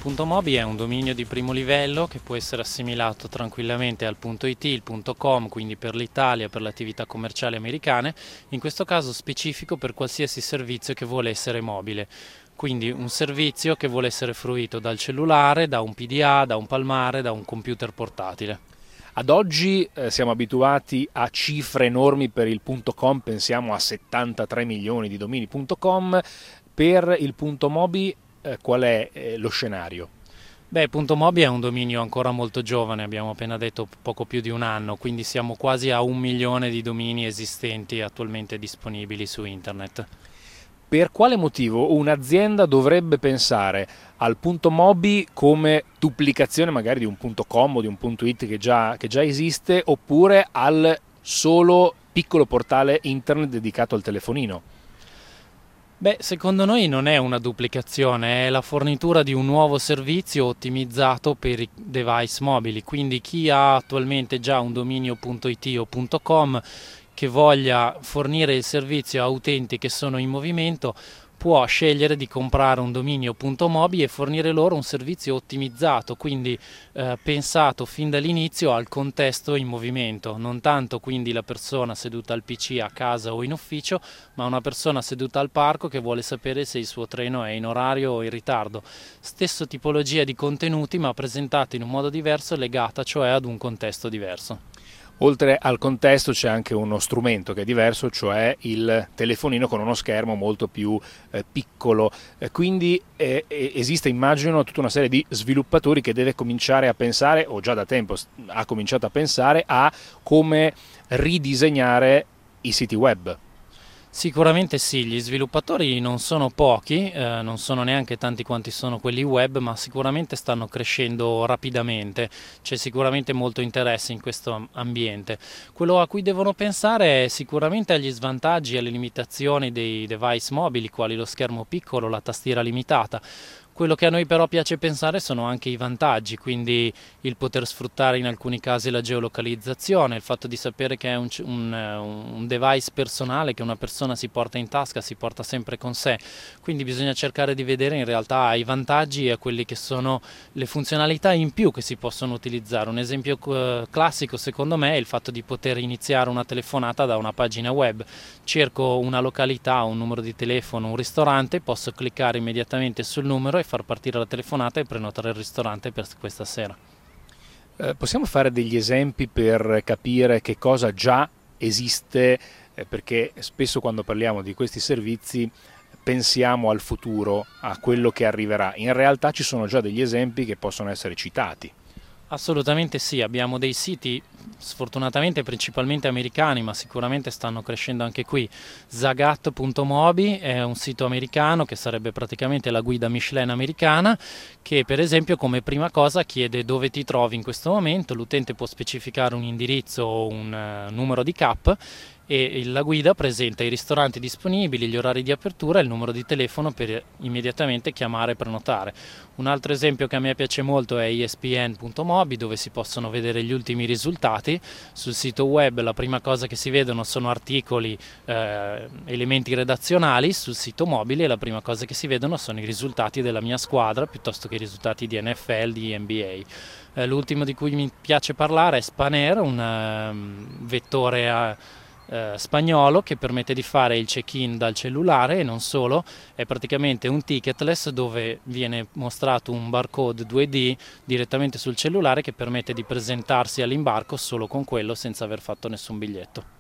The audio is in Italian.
.mobi è un dominio di primo livello che può essere assimilato tranquillamente al .it, il .com, quindi per l'Italia, per le attività commerciali americane, in questo caso specifico per qualsiasi servizio che vuole essere mobile. Quindi un servizio che vuole essere fruito dal cellulare, da un PDA, da un palmare, da un computer portatile. Ad oggi siamo abituati a cifre enormi per il .com, pensiamo a 73 milioni di domini .com. Per il .mobi qual è lo scenario? Beh, .mobi è un dominio ancora molto giovane, abbiamo appena detto poco più di un anno, quindi siamo quasi a 1 milione di domini esistenti attualmente disponibili su internet. Per quale motivo un'azienda dovrebbe pensare al .mobi come duplicazione magari di un .com o di un .it che già esiste, oppure al solo piccolo portale internet dedicato al telefonino? Beh, secondo noi non è una duplicazione, è la fornitura di un nuovo servizio ottimizzato per i device mobili, quindi chi ha attualmente già un dominio .it o .com che voglia fornire il servizio a utenti che sono in movimento può scegliere di comprare un dominio .mobi e fornire loro un servizio ottimizzato, quindi pensato fin dall'inizio al contesto in movimento, non tanto quindi la persona seduta al PC a casa o in ufficio, ma una persona seduta al parco che vuole sapere se il suo treno è in orario o in ritardo. Stesso tipologia di contenuti ma presentata in un modo diverso, legata cioè ad un contesto diverso. Oltre al contesto c'è anche uno strumento che è diverso, cioè il telefonino con uno schermo molto più piccolo, quindi esiste, immagino, tutta una serie di sviluppatori che deve cominciare a pensare, o già da tempo ha cominciato a pensare, a come ridisegnare i siti web. Sicuramente sì, gli sviluppatori non sono pochi, non sono neanche tanti quanti sono quelli web, ma sicuramente stanno crescendo rapidamente, c'è sicuramente molto interesse in questo ambiente. Quello a cui devono pensare è sicuramente agli svantaggi e alle limitazioni dei device mobili, quali lo schermo piccolo, la tastiera limitata. Quello che a noi però piace pensare sono anche i vantaggi, quindi il poter sfruttare in alcuni casi la geolocalizzazione, il fatto di sapere che è un device personale che una persona si porta in tasca, si porta sempre con sé, quindi bisogna cercare di vedere in realtà i vantaggi e quelli che sono le funzionalità in più che si possono utilizzare. Un esempio classico secondo me è il fatto di poter iniziare una telefonata da una pagina web. Cerco una località, un numero di telefono, un ristorante, posso cliccare immediatamente sul numero e far partire la telefonata e prenotare il ristorante per questa sera. Possiamo fare degli esempi per capire che cosa già esiste, perché spesso quando parliamo di questi servizi pensiamo al futuro, a quello che arriverà. In realtà ci sono già degli esempi che possono essere citati. Assolutamente sì, abbiamo dei siti sfortunatamente principalmente americani, ma sicuramente stanno crescendo anche qui. Zagat.mobi è un sito americano che sarebbe praticamente la guida Michelin americana, che per esempio come prima cosa chiede dove ti trovi in questo momento, l'utente può specificare un indirizzo o un numero di CAP e la guida presenta i ristoranti disponibili, gli orari di apertura e il numero di telefono per immediatamente chiamare e prenotare. Un altro esempio che a me piace molto è ESPN.mobi, dove si possono vedere gli ultimi risultati. Sul sito web la prima cosa che si vedono sono articoli, elementi redazionali. Sul sito mobile la prima cosa che si vedono sono i risultati della mia squadra piuttosto che i risultati di NFL, di NBA. L'ultimo di cui mi piace parlare è Spanair, un vettore spagnolo che permette di fare il check-in dal cellulare e non solo, è praticamente un ticketless dove viene mostrato un barcode 2D direttamente sul cellulare che permette di presentarsi all'imbarco solo con quello senza aver fatto nessun biglietto.